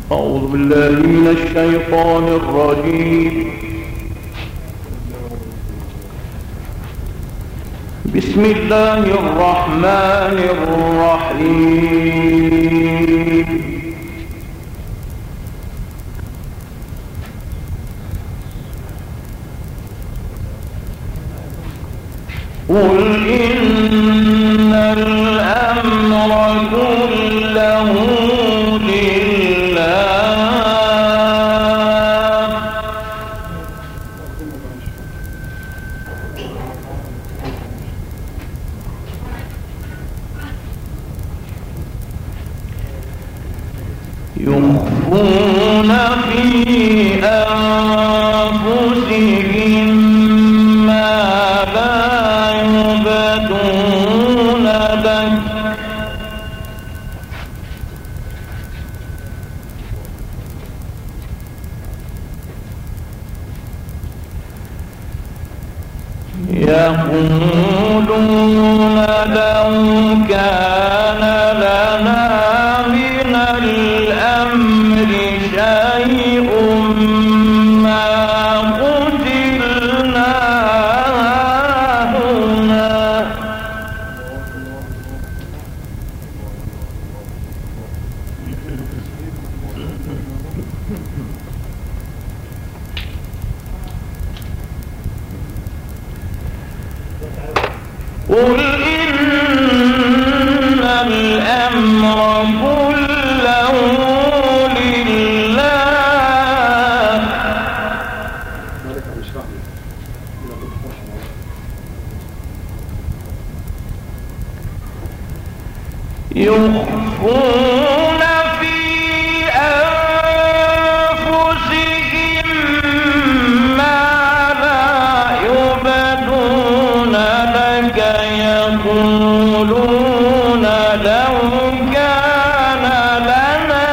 أعوذ بالله من الشيطان الرجيم. بسم الله الرحمن الرحيم. قل إن الأمر كله يخفون في أنفسهم ما لا يبدون لك يقولون لو كان لنا من الأمر شيء ما قتلنا هنا قل إن الأمر كله لله يخفون في أنفسهم ما لا يبدون لك يقولون لو كان لنا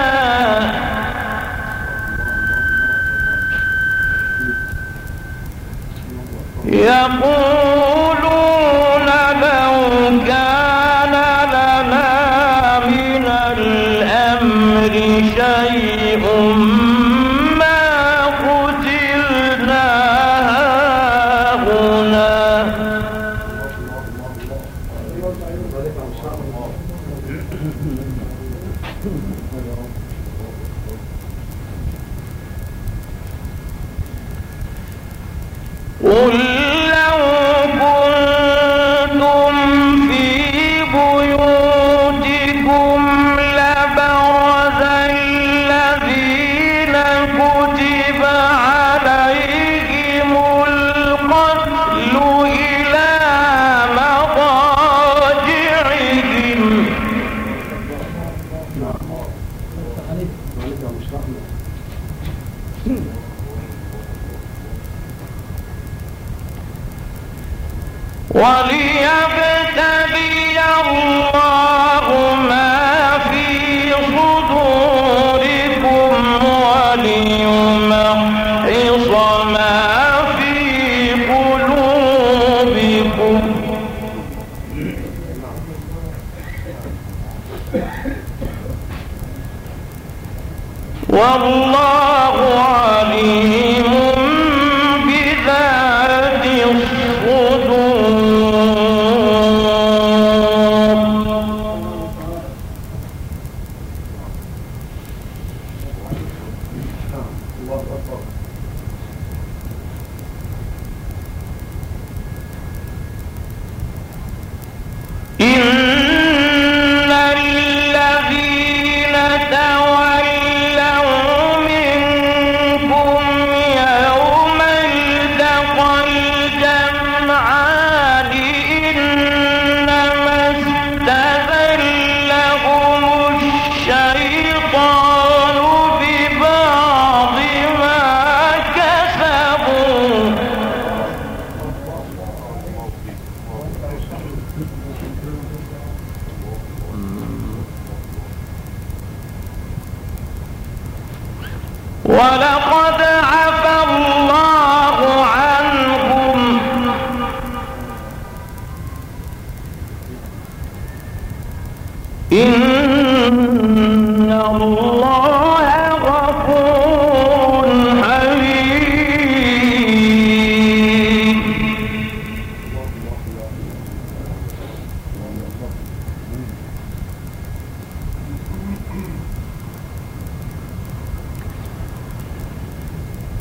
يقولون لو كان لنا من الأمر شيء ما قتلنا هنا قل لو كنتم في بيوتكم لبرز الذين كتب عليهم القتل إلى مضاجعهم وليبتلي الله ما في صدوركم وليمحص ما في قلوبكم والله عليم بذات الصدور. إن الذين تولوا منكم يوم التقى الجمعان إنما استزلهم الشيطان ببعض ما كسبوا ولقد عفا الله عنهم إن الله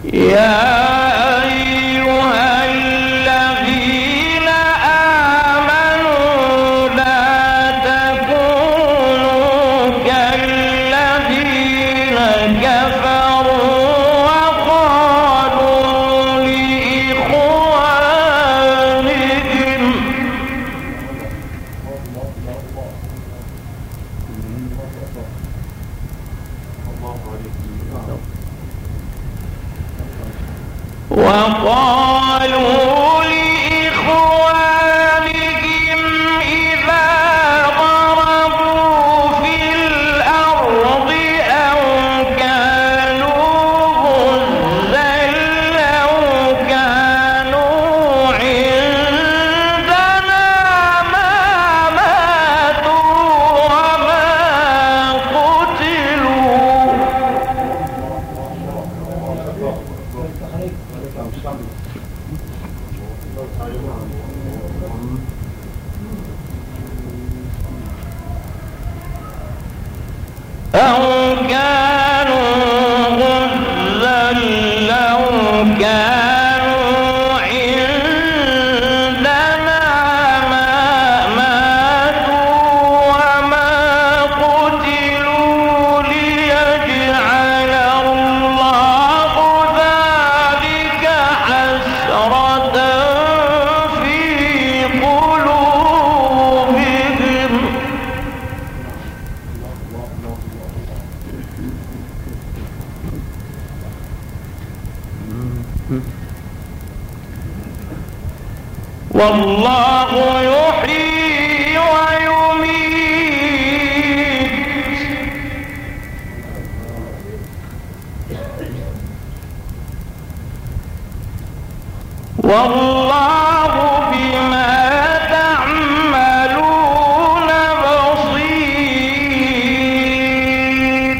وقالوا لإخوانهم إذا ضربوا في الأرض أو كانوا غزا لو كانوا عندنا ما ماتوا وما قتلوا أو كانوا غزا لو كانوا عندنا ما ماتوا وما قتلوا ليجعل الله ذلك حسرة في قلوبهم والله يحيي ويميت والله بما تعملون بصير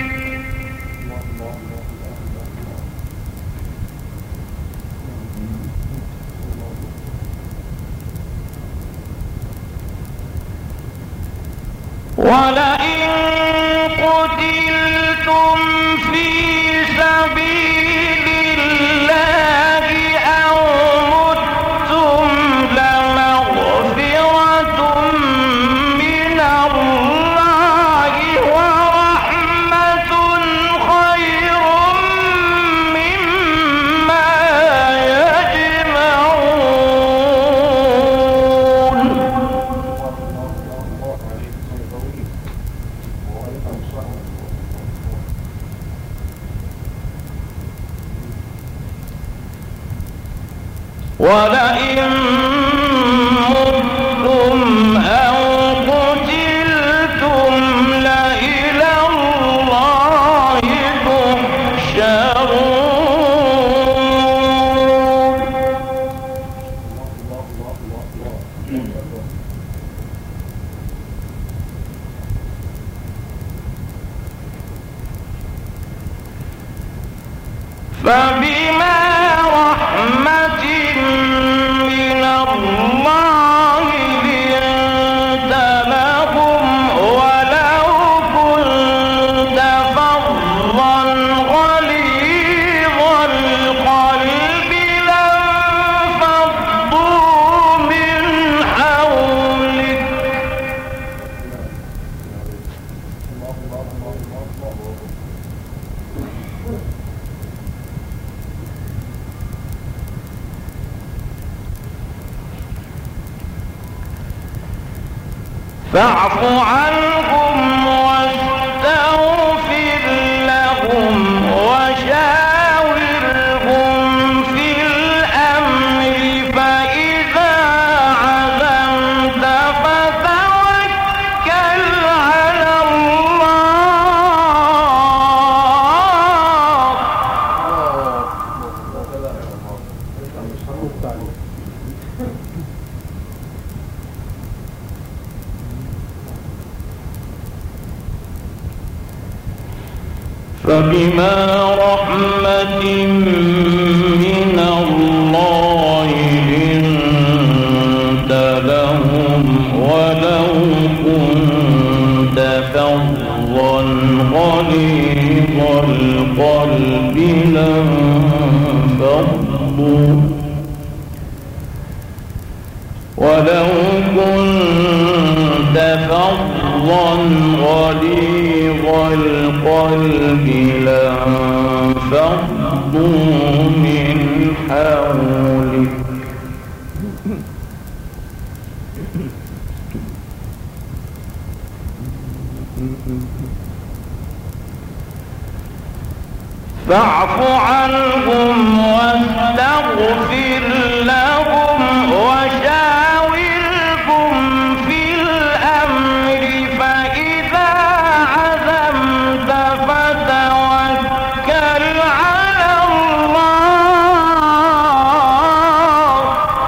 ولئن قتلتم في سبيل الله أو متم لمغفرة من الله ورحمة خير مما يجمعون ولئن متم أو قتلتم لإلى الله تحشرون فبما رحمة من الله لنت لهم ولو كنت فظا غليظ القلب لانفضوا من حولك فاعف عنهم واستغفر لهم وشاورهم في الأمر فإذا عزمت فتوكل على الله فبما رحمة من الله لنت لهم ولو كنت فظا غليظ القلب لانفضوا القلب لانفضوا من حولك فاعف عنهم واستغفر لهم وشاورهم في الأمر فإذا عزمت فتوكل على الله.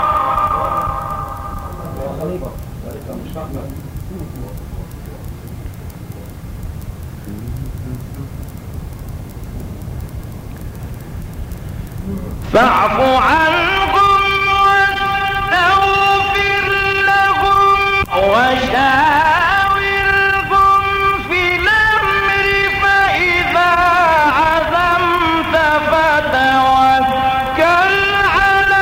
فاعف عنهم واستغفر لهم وشاورهم في الأمر فإذا عزمت فتوكل على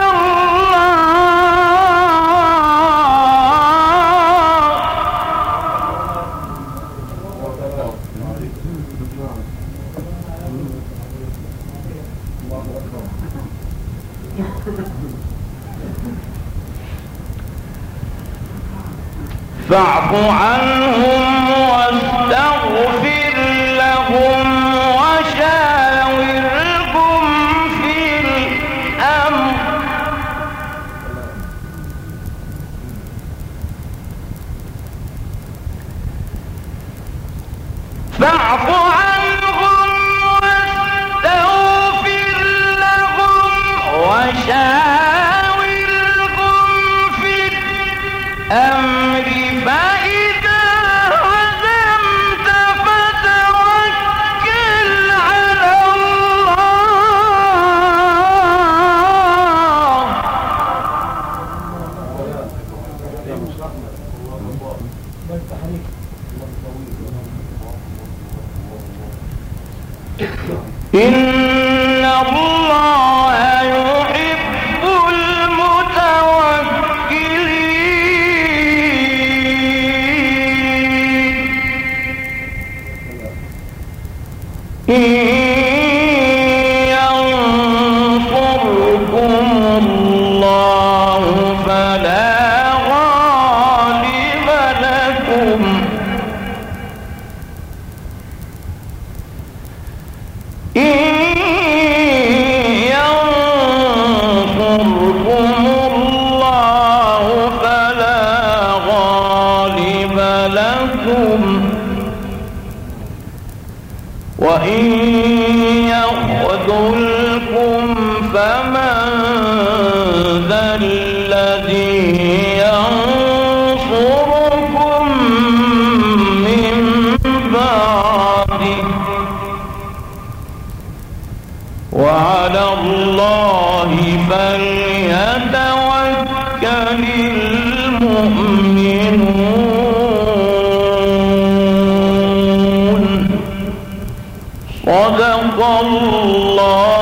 فاعف عنهم واستغفر لهم وشاورهم في الأمر فاعف عنهم واستغفر لهم وشاورهم في الأمر فإذا عزمت فتوكل على الله. إن الله يحب المتوكلين. إن ينصركم الله فلا غالب لكم إن ينصركم الله فلا غالب لكم وإن يخذلكم فمن ذا الذي ينصركم من بعده وعلى الله فليتوكل المؤمنون. صدق الله